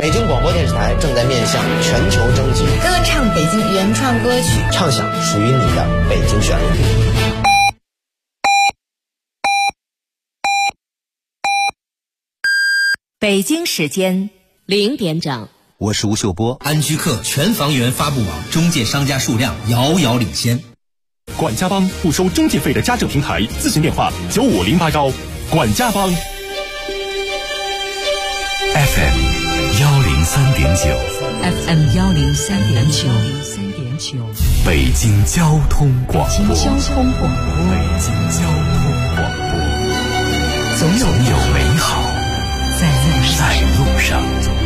北京广播电视台正在面向全球征集歌唱北京原创歌曲， 唱响属于你的北京旋律。 北京时间0点整， 我是吴秀波。 安居客全房源发布网中介商家数量遥遥领先。 管家帮不收中介费的家政平台，咨询电话95081。管家帮。 FM 103.9 FM 103.9， 北京交通广播。 北京交通广播， 总有美好在路上。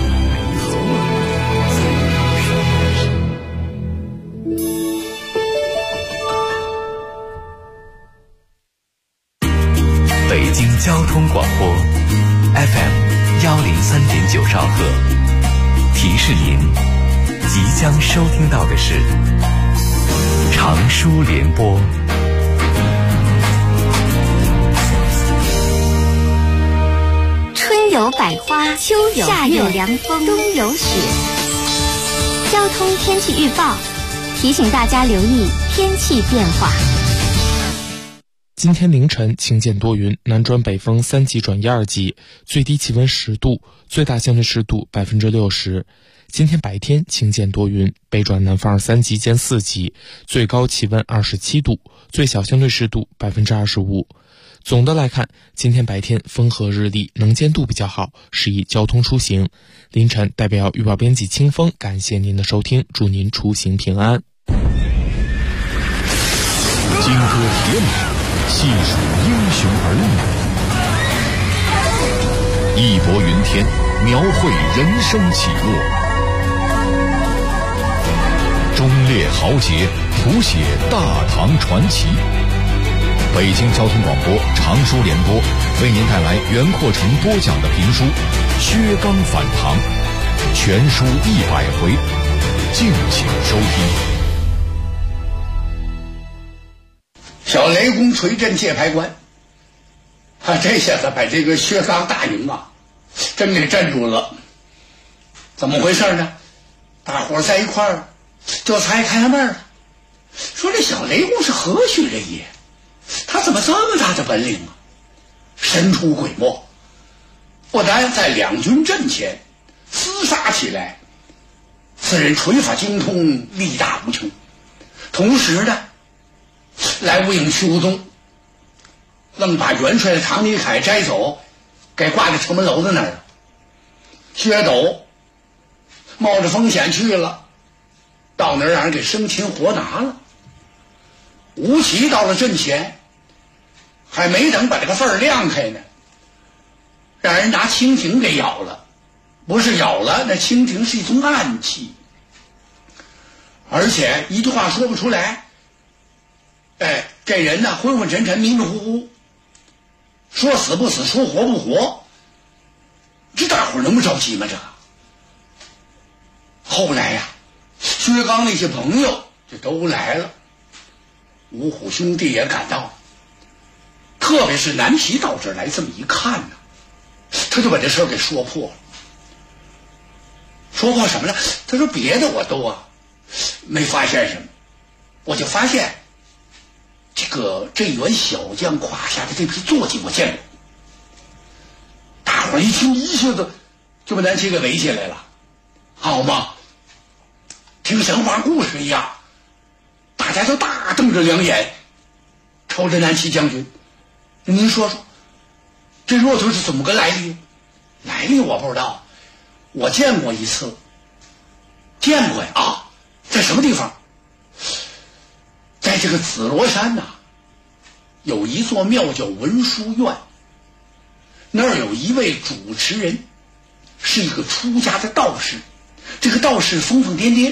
北京交通广播 FM 103.9兆赫，提示您即将收听到的是长舒联播。 春有百花，秋有夏有凉风，冬有雪。交通天气预报提醒大家留意天气变化。 今天凌晨晴间多云，南转北风3级转1、2级，最低气温10度，最大相对湿度60%。今天白天晴间多云，北转南风3级兼4级，最高气温27度，最小相对湿度25%。总的来看，今天白天风和日丽，能见度比较好，适宜交通出行。凌晨代表预报编辑清风感谢您的收听，祝您出行平安。 金戈铁马，细数英雄儿女，义薄云天，描绘人生起落，忠烈豪杰，谱写大唐传奇。北京交通广播长舒联播为您带来袁阔成播讲的评书《薛刚反唐》，全书100回，敬请收听。 小雷公锤阵界牌关，这下子把这个薛刚大营啊，真给镇住了。怎么回事呢？大伙在一块儿这才开门了，说这小雷公是何许人也？他怎么这么大的本领啊？神出鬼没，不但在两军阵前厮杀起来，此人锤法精通，力大无穷，同时呢来无影去无踪，愣把元帅的唐尼凯摘走，给挂在城门楼子那儿了。薛斗冒着风险去了，到那儿让人给生擒活拿了。吴起到了阵前，还没等把这个缝儿亮开呢，让人拿蜻蜓给咬了。不是咬了，那蜻蜓是一种暗器，而且一句话说不出来。这人呢昏昏沉沉，迷迷糊糊，说死不死，说活不活，这大伙儿能不着急吗？这后来呀，薛刚那些朋友就都来了，五虎兄弟也赶到了，特别是南皮到这儿来，这么一看呢，他就把这事儿给说破了。说破什么呢？他说别的我都没发现什么，我就发现这员小将胯下的这批坐骑我见过。大伙儿一听，一下子就把南齐给围起来了，好吗？听神话故事一样，大家都大瞪着两眼瞅着南齐将军。您说说，这骆驼是怎么个来历？来历我不知道，我见过一次。见过呀？在什么地方？在这个紫罗山呐，有一座庙叫文殊院，那儿有一位主持人，是一个出家的道士。这个道士疯疯癫癫，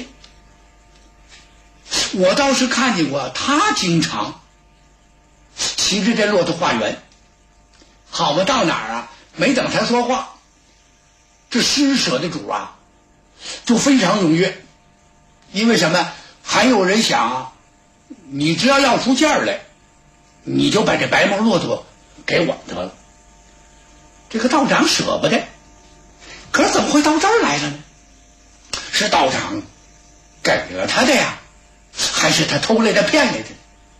我倒是看见过他经常骑着这骆驼化缘。好嘛，到哪儿啊，没等他说话，这施舍的主啊就非常踊跃。因为什么？还有人想你只要要出价来，你就把这白毛骆驼给我得了。这个道长舍不得， 可是怎么会到这儿来了呢？是道长给了他的呀，还是他偷来的骗来的？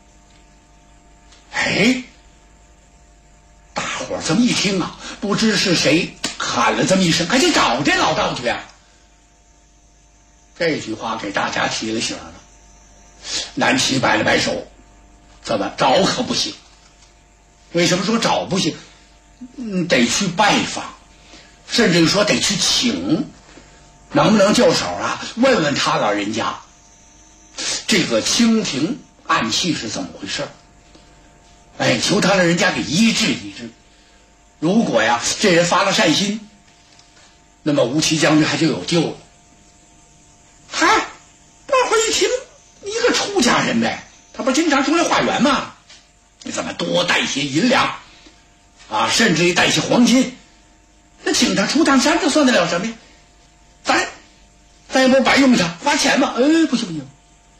哎，大伙儿这么一听啊，不知是谁喊了这么一声，赶紧找这老道去啊！这句话给大家提了醒了。南齐摆了摆手，怎么找可不行？为什么说找不行？得去拜访，甚至于说得去请，能不能就手啊？问问他老人家，这个清廷暗器是怎么回事？哎，求他老人家给医治医治。如果呀，这人发了善心，那么吴起将军还就有救了。嗨，大伙一听，一个出家人呗，他不经常出来化缘吗？你怎么多带些银两啊，甚至于带些黄金？那请他出趟山，这算得了什么呀？咱也不是白用他，花钱嘛。不行。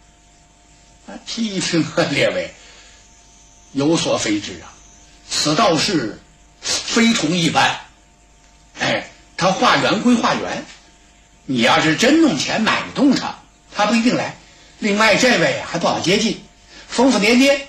一听啊，列位有所非知啊，此道士非同一般。哎，他化缘归化缘，你要是真弄钱买不动他，他不一定来。另外这位还不好接近，疯疯癫癫。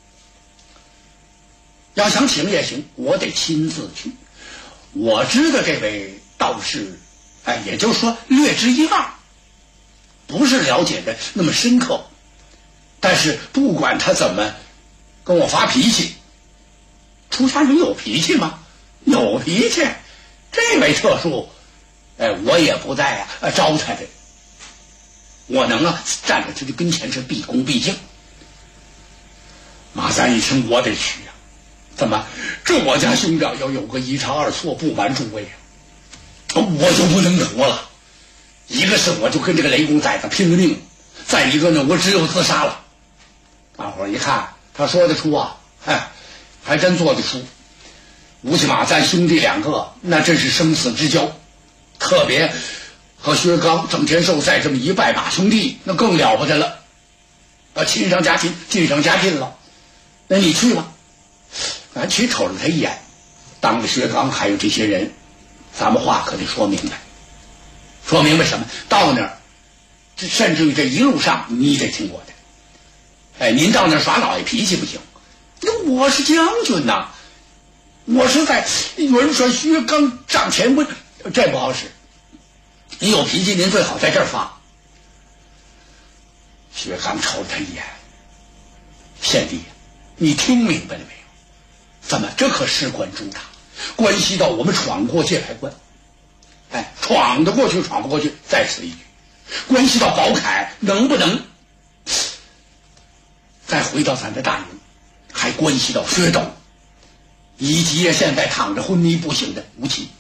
要想请也行，我得亲自去。我知道这位道士，也就是说略知一二，不是了解的那么深刻。但是不管他怎么跟我发脾气，出家人有脾气吗？有脾气。这位特殊，我也不再招他的，我能站在他的跟前是毕恭毕敬。马三一听，我得去呀！怎么，这我家兄长要有个一差二错，不瞒诸位我就不能活了。一个是我就跟这个雷公崽子拼了命，再一个呢，我只有自杀了。大伙儿一看，他说得出啊，还真做得出。吴起马三兄弟两个，那真是生死之交，特别和薛刚、郑天寿在这么一拜把兄弟，那更了不得了，亲上加亲，近上加近了。那你去吧。咱去瞅了他一眼，当着薛刚还有这些人，咱们话可得说明白。说明白什么？到那儿，甚至于这一路上你得听我的。您到那儿耍老爷脾气不行。那我是将军呐，我是在元帅薛刚帐前问，这不好使。你有脾气，您最好在这儿发。薛刚瞅了他一眼，贤弟，你听明白了没有？怎么，这可事关重大，关系到我们闯过界牌关。闯得过去，闯不过去，在此一举，关系到宝凯能不能再回到咱的大营，还关系到薛斗，以及现在躺着昏迷不醒的吴起。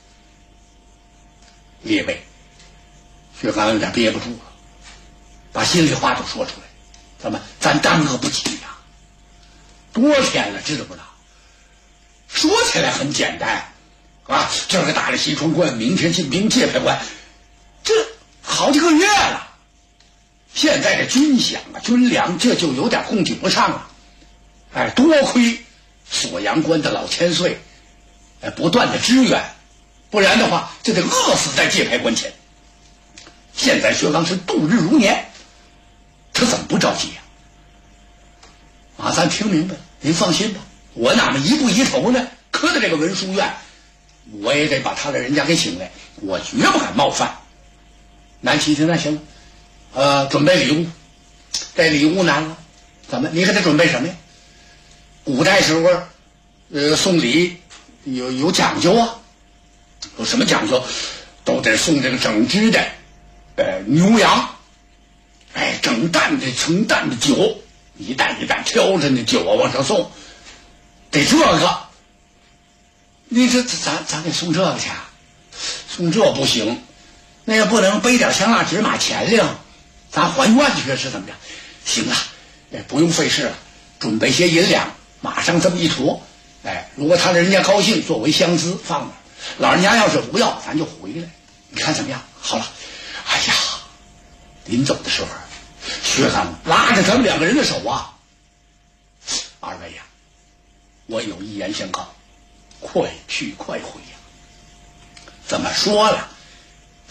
列位，薛刚有点憋不住了，把心里话都说出来。怎么，咱耽搁不起呀？多天了，知道不知道？说起来很简单啊，这个打了西川关，明天进兵界牌关，这好几个月了。现在这军饷军粮这就有点供给不上了。多亏锁阳关的老千岁不断的支援，不然的话就得饿死在界牌关前。现在薛刚是度日如年，他怎么不着急呀？马三听明白了，您放心吧，我哪么一步一头呢？磕到这个文书院，我也得把他的人家给请来，我绝不敢冒犯。南齐听那行了，准备礼物。这礼物难了，怎么？你给他准备什么呀？古代时候，送礼有讲究啊，有什么讲究？都得送这个整只的，牛羊，整担的成担的酒，一担一担挑着那酒往上送，得这个。你这咱得送这个去，送这不行，那也不能背点香蜡纸马钱令，咱还愿去是怎么着？行了，不用费事了，准备些银两，马上这么一坨，如果他人家高兴，作为香资放那儿。老人家要是不要，咱就回来，你看怎么样？好了，哎呀，临走的时候，薛刚拉着咱们两个人的手啊，二位呀，我有一言相告。快去快回呀！怎么说了？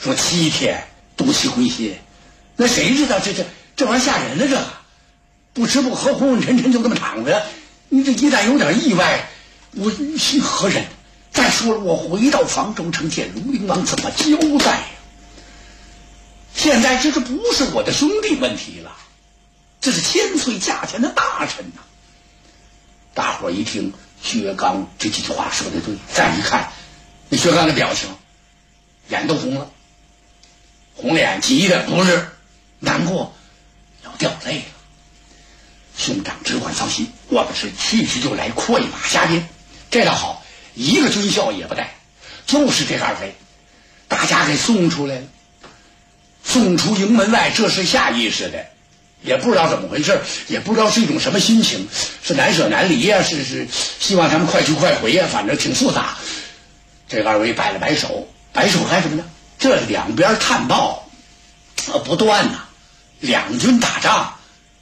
说7天毒气归心，那谁知道这玩意吓人了，这不吃不喝昏昏沉沉就这么躺着，你这一旦有点意外，我心何忍？再说了，我回到房州城见庐陵王怎么交代呀？现在这不是我的兄弟问题了，这是千岁驾前的大臣呐。大伙一听薛刚这几句话说的对，再一看那薛刚的表情，眼都红了，红脸急的不是难过，要掉泪了。兄长只管放心，我们是去就来，快马加鞭。这倒好，一个军校也不带，就是这2位，大家给送出来了，送出营门外，这是下意识的，也不知道怎么回事，也不知道是一种什么心情，是难舍难离呀，是希望他们快去快回呀，反正挺复杂。这2位摆了摆手，摆手干什么呢？这两边探报不断呐，两军打仗，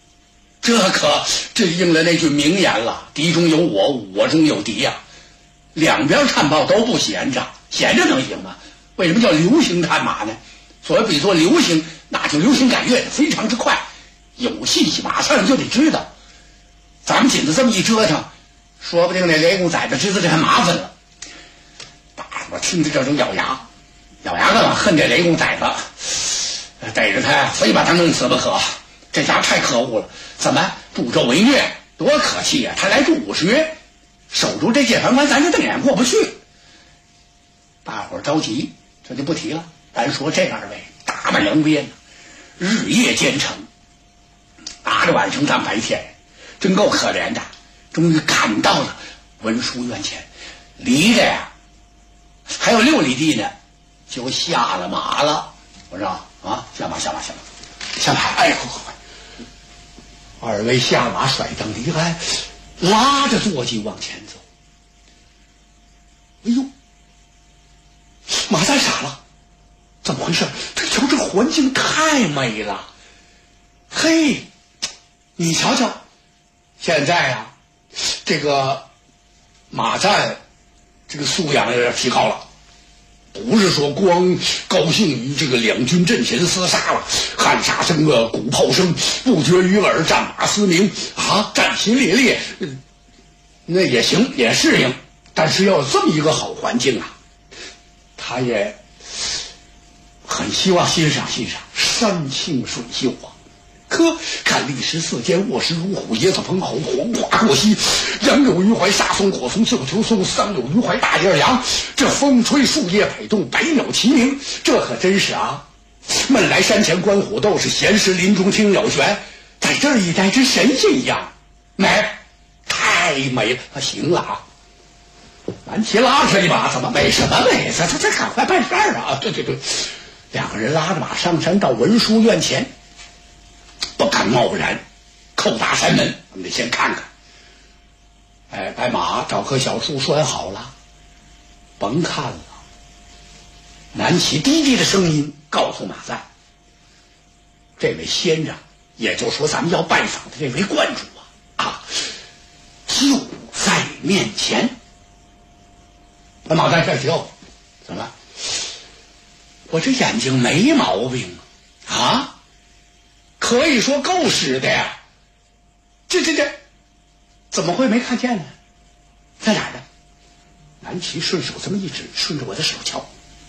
这应了那句名言了，敌中有我，我中有敌呀。两边探报都不闲着，闲着能行吗？为什么叫流星探马呢？所谓比作流星，那就流星赶月的，非常之快，有信息马上就得知道。咱们紧着这么一折腾，说不定那雷公崽子知道这还麻烦了。大伙听着这种咬牙干嘛？恨这雷公崽子，逮着他非把他弄死不可。这家太可恶了，怎么助纣为虐？多可气呀！他来助武学，守住这界盘关，咱就瞪眼过不去。大伙着急，这就不提了。单说这2位打马扬鞭，日夜兼程，拿着晚上当白天，真够可怜的。终于赶到了文殊院前，离着呀还有6里地呢，就下了马了。我说啊，下马！哎，快！2位下马甩蹬离开，拉着坐骑往前走。哎呦，马三傻了，怎么回事？这瞧这环境太美了，嘿，你瞧瞧，现在啊，这个马赞这个素养有点提高了。不是说光高兴于这个两军阵前厮杀了，喊杀声啊，鼓炮声不绝于耳，战马嘶鸣啊，战心烈烈，那也行，也适应。但是要有这么一个好环境啊，他也很希望欣赏山清水秀啊。可看历时4间，卧石如虎，野草蓬蒿，黄花过隙，杨柳余怀，沙松火松，绣球松，桑柳余怀，大叶杨。这风吹树叶摆动，百鸟齐鸣，这可真是啊！闷来山前观虎斗，是闲时林中听鸟旋，在这儿一待之神仙一样，美，太美了！行了啊，蓝旗拉他一把，怎么美什么美？这赶快办事儿啊！对，两个人拉着马上山，到文殊院前。不敢贸然叩打山门，我们得先看看。哎，把马找棵小树拴好了，甭看了。南齐低低的声音告诉马赞：“这位先生，也就是说咱们要拜访的这位观主啊，就在面前。”那马赞这就怎么？我这眼睛没毛病啊？可以说够使的呀，这怎么会没看见呢？在哪儿呢？南齐顺手这么一指，顺着我的手瞧。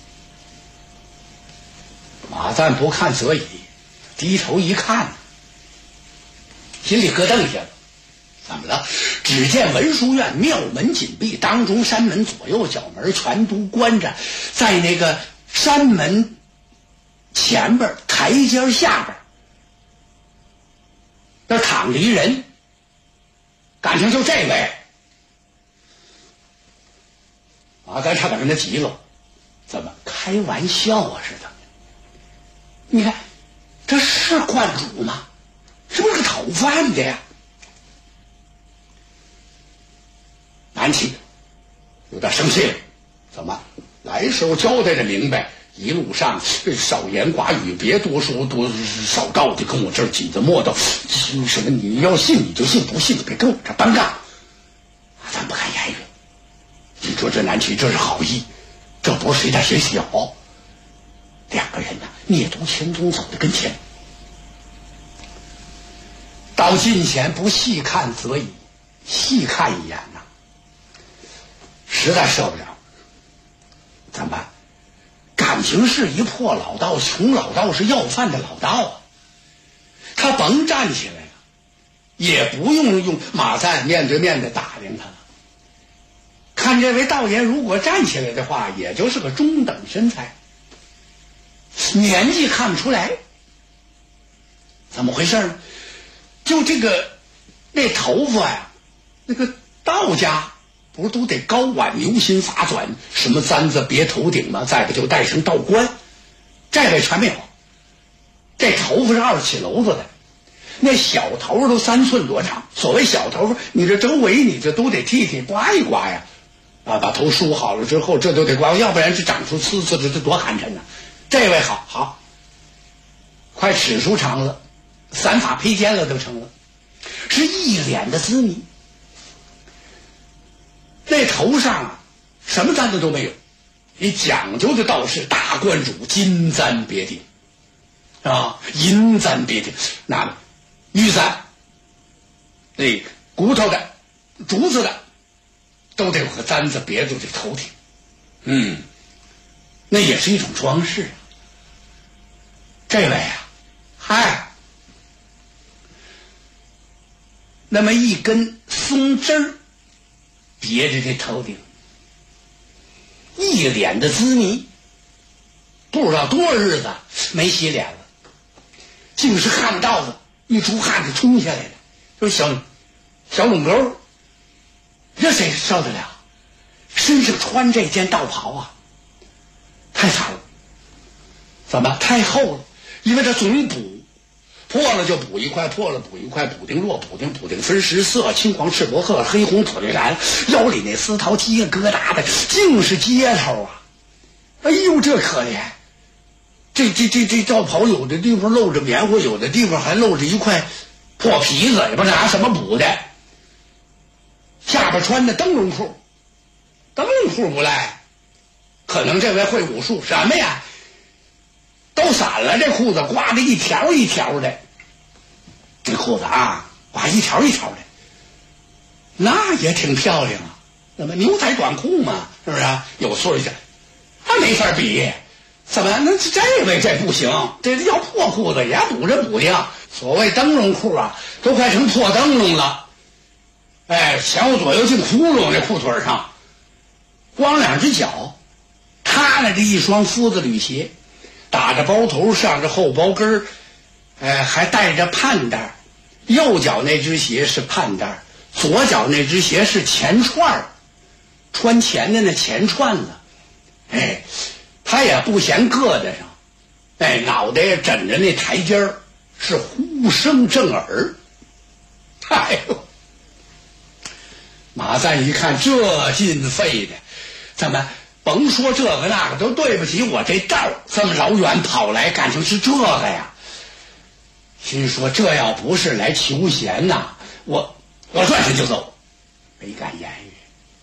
马赞不看则已，低头一看，心里咯噔一下。怎么了？只见文殊院庙门紧闭，当中山门左右角门全都关着，在那个山门前边台阶下边那躺着一人，感情就这位。马赞差点跟他急了，怎么开玩笑啊似的？你看，这是观主吗？是不是个讨饭的呀？南齐有点生气了，怎么来时候交代的明白？一路上少言寡语，别多说多少道的，跟我这儿紧着磨叨。什么你要信你就信，不信你别跟我这单干。咱不敢言语。你说这南齐这是好意，这不是谁大谁小。 两个人呢蹑足潜踪走到跟前，到近前不细看则已，细看一眼呢，实在受不了。怎么办？感情是一破老道，穷老道是要饭的老道啊！他甭站起来了，也不用马赞面对面的打量他了。看这位道爷如果站起来的话，也就是个中等身材，年纪看不出来。怎么回事呢？就那头发呀，那个道家不是都得高挽牛心发转，什么簪子别头顶吗？再不就戴成道冠，这位全没有。这头发是2起篓子的，那小头都3寸多长。所谓小头发，你这周围你这都得剃刮一刮呀，把头梳好了之后，这都得刮，要不然这长出刺刺的，这多寒碜呢。这位好，快尺出长了，散发披肩了都成了，是一脸的滋迷。那头上啊，什么簪子都没有，你讲究的道是大观主金簪别顶啊，银簪别顶，那玉簪，那骨头的、竹子的，都得有个簪子别住这头顶。那也是一种装饰。这位啊，嗨，那么一根松枝儿别着这头顶，一脸的滋迷，不知道多少日子没洗脸了，竟是汗道子一出汗就冲下来了，就是小垄沟，这谁受得了？身上穿这件道袍啊，太惨了。怎么太厚了？因为它总补，破了就补一块，破了补一块，补丁弱，补丁分10色，青黄赤薄褐，黑红土绿蓝，腰里那丝绦结疙瘩的，竟是接头啊！哎呦，这可怜！这道袍有的地方露着棉花，有的地方还露着一块破皮子，也不知道拿什么补的。下边穿的灯笼裤不赖，可能这位会武术。什么呀？都散了，这裤子挂着一条一条的，这裤子啊，挂一条一条的，那也挺漂亮啊。那么牛仔短裤嘛，是不是啊？有岁数，他没法比。怎么？那这位这不行，这要破裤子也补着补丁。所谓灯笼裤啊，都快成破灯笼了。前后左右进窟窿，这裤腿上光2只脚，他那这一双夫子履鞋，打着包头，上着后包跟还带着盼带。右脚那只鞋是盼带，左脚那只鞋是前串，穿前的那前串子。他也不嫌硌得上，脑袋也枕着那台阶儿，是呼声震耳。哎呦，马赞一看这劲费的，怎么甭说这个那个，都对不起我这道这么老远跑来，感情是这个呀。心说这要不是来求贤呐，我转身就走，没敢言语。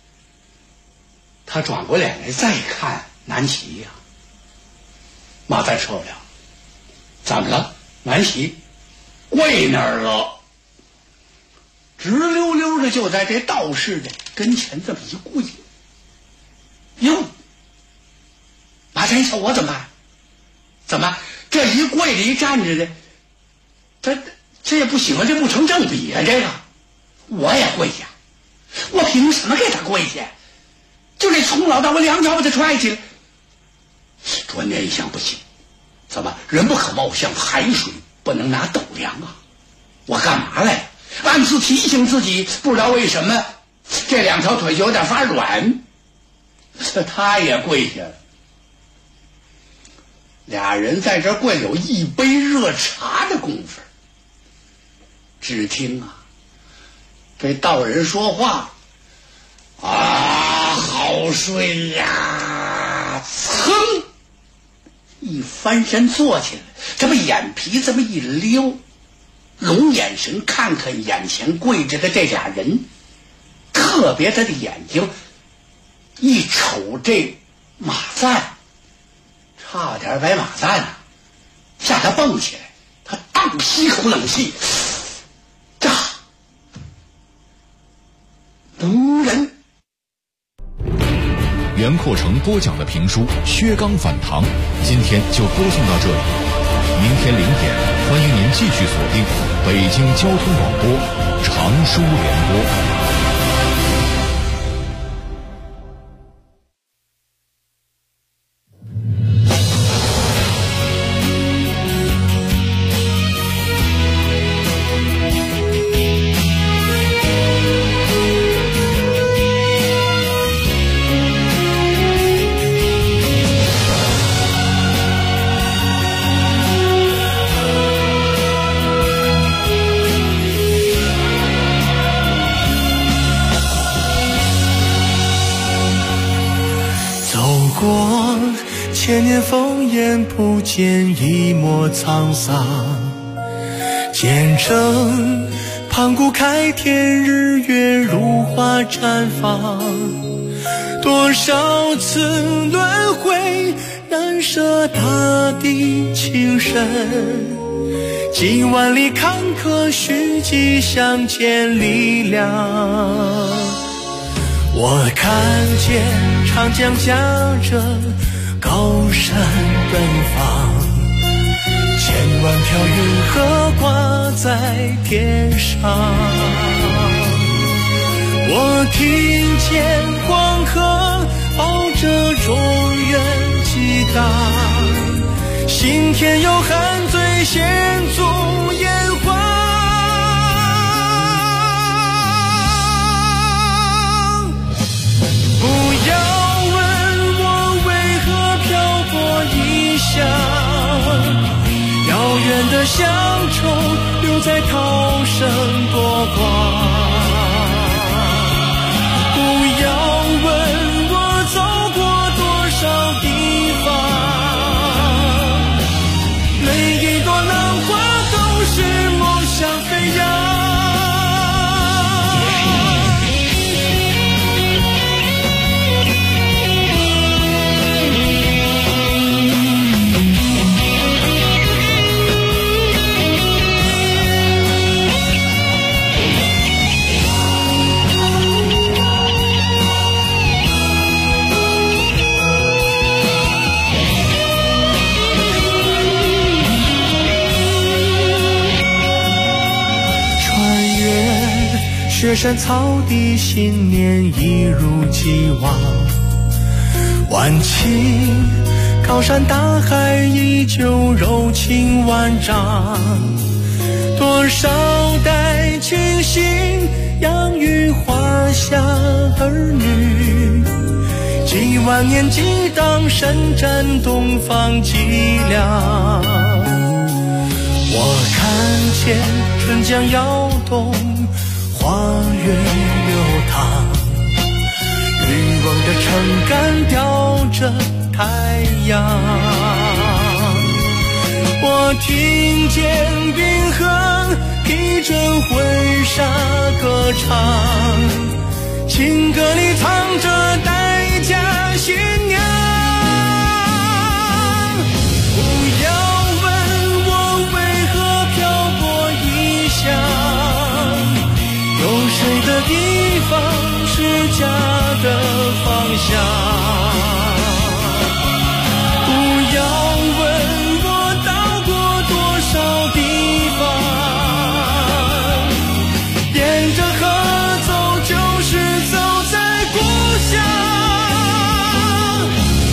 他转过脸来再看南齐呀，马赞受不了，怎么了？南齐跪那儿了，直溜溜的就在这道士的跟前这么一跪。哟，马赞一瞅我怎么办？怎么这一跪着一站着的，这也不行啊，这不成正比啊！这个我也跪下，我凭什么给他跪下？就这从老到我2脚把他踹起来。转念一想，不行，怎么人不可貌相，海水不能拿斗量啊！我干嘛来了？暗自提醒自己，不知道为什么这2条腿就有点发软。他也跪下了，俩人在这跪有一杯热茶的功夫。只听啊，这道人说话啊，好睡呀！噌，一翻身坐起来，这么眼皮这么一溜，龙眼神看看眼前跪着的这俩人，特别他的眼睛一瞅这马赞， 差点把马蛋吓他蹦起来，他倒吸口冷气，炸！能人。 袁阔成播讲的评书《薛刚反唐》，今天就播送到这里。明天0点，欢迎您继续锁定北京交通广播常书联播。 千年烽烟不见一抹沧桑，见证盘古开天，日月如花绽放。多少次轮回，难舍大地情深，几万里坎坷，虚迹相见力量。我看见长江夹着高山奔放，千万条云河挂在天上。我听见黄河抱着中原激荡，心田有汉醉献足炎黄。不要遥远的乡愁留在涛声波光，不要问我走过多少地方，每一朵浪花都是梦想飞扬。雪山草地，新年一如既往。万顷高山大海，依旧柔情万丈。多少代亲信养育华夏儿女，几万年激荡，伸展东方脊梁。我看见春江摇动，花月流淌，渔翁的撑杆吊着太阳。我听见冰河披着婚纱歌唱，情歌里藏着待嫁新娘。不要问我为何漂泊异乡，有谁的地方是家的方向？不要问我到过多少地方，沿着河走就是走在故乡。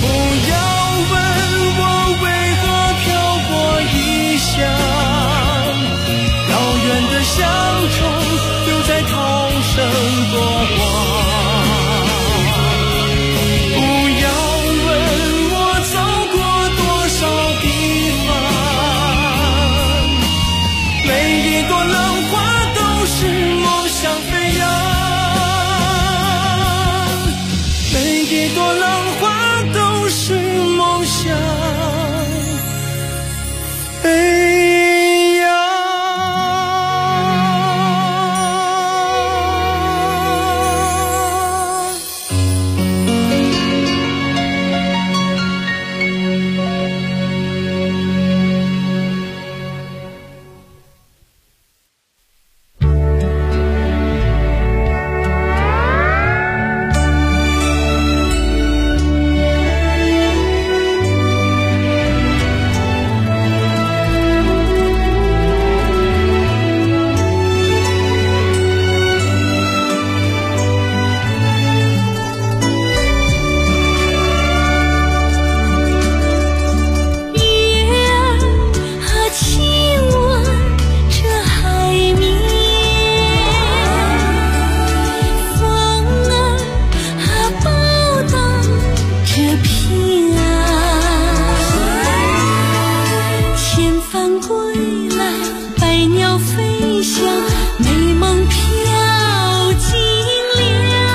归来，百鸟飞翔，美梦飘进了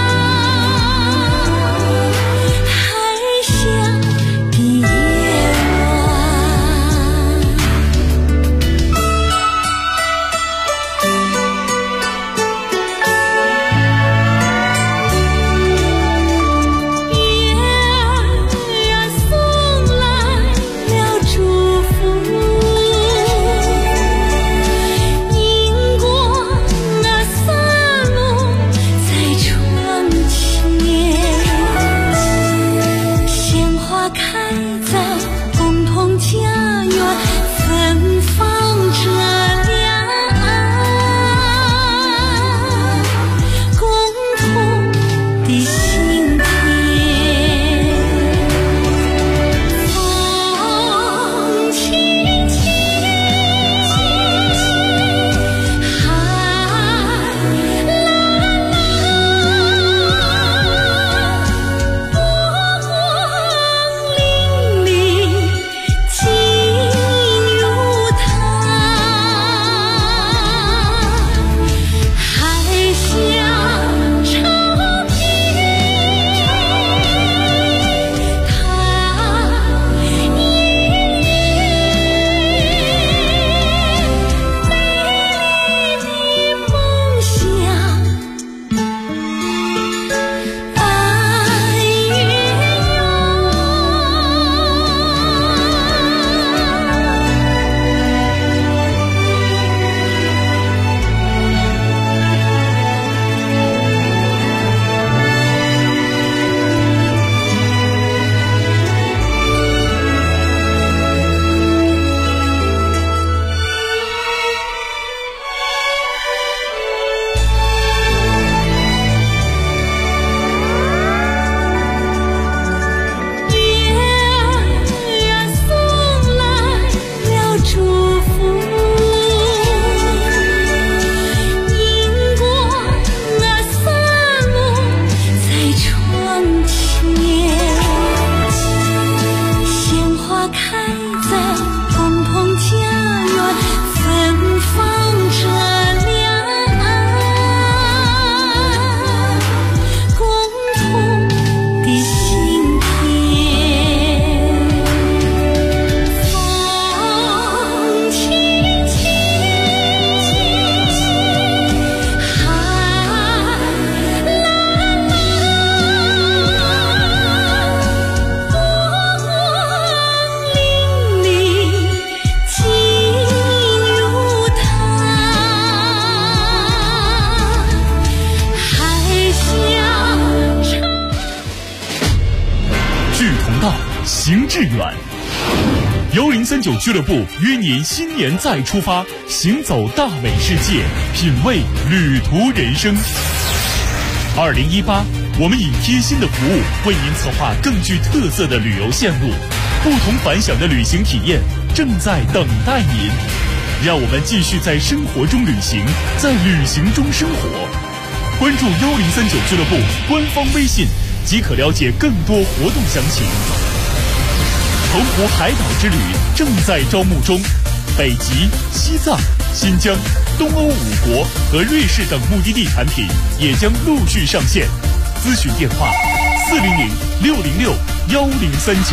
海上的夜晚。月儿送来了祝福，迎过那山路在窗前，鲜花开在共同家园，芬芳着两岸共同的心田。风轻轻，海蓝蓝，波光粼粼，进入它海向潮平，它隐隐美丽的梦想白云月儿送来了祝福，迎过那山路在窗前，鲜花开在共同家园，芬芳着两岸共同的心田。风轻轻，海蓝蓝，波光粼粼，进入它海向潮。 志同道，行致远。1039俱乐部约您新年再出发，行走大美世界，品味旅途人生。2018，我们以贴心的服务为您策划更具特色的旅游线路，不同凡响的旅行体验正在等待您。让我们继续在生活中旅行，在旅行中生活。关注1039俱乐部官方微信，即可了解更多活动详情。澎湖海岛之旅正在招募中，北极、西藏、新疆、东欧5国和瑞士等目的地产品也将陆续上线。咨询电话400-606-1039。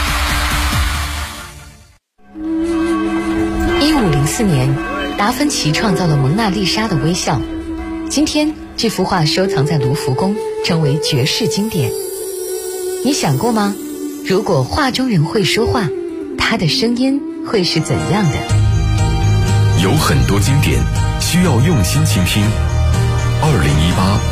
1504年，达芬奇创造了蒙娜丽莎的微笑。今天，这幅画收藏在卢浮宫，成为绝世经典。你想过吗？如果画中人会说话，他的声音会是怎样的？ 有很多经典需要用心倾听。2018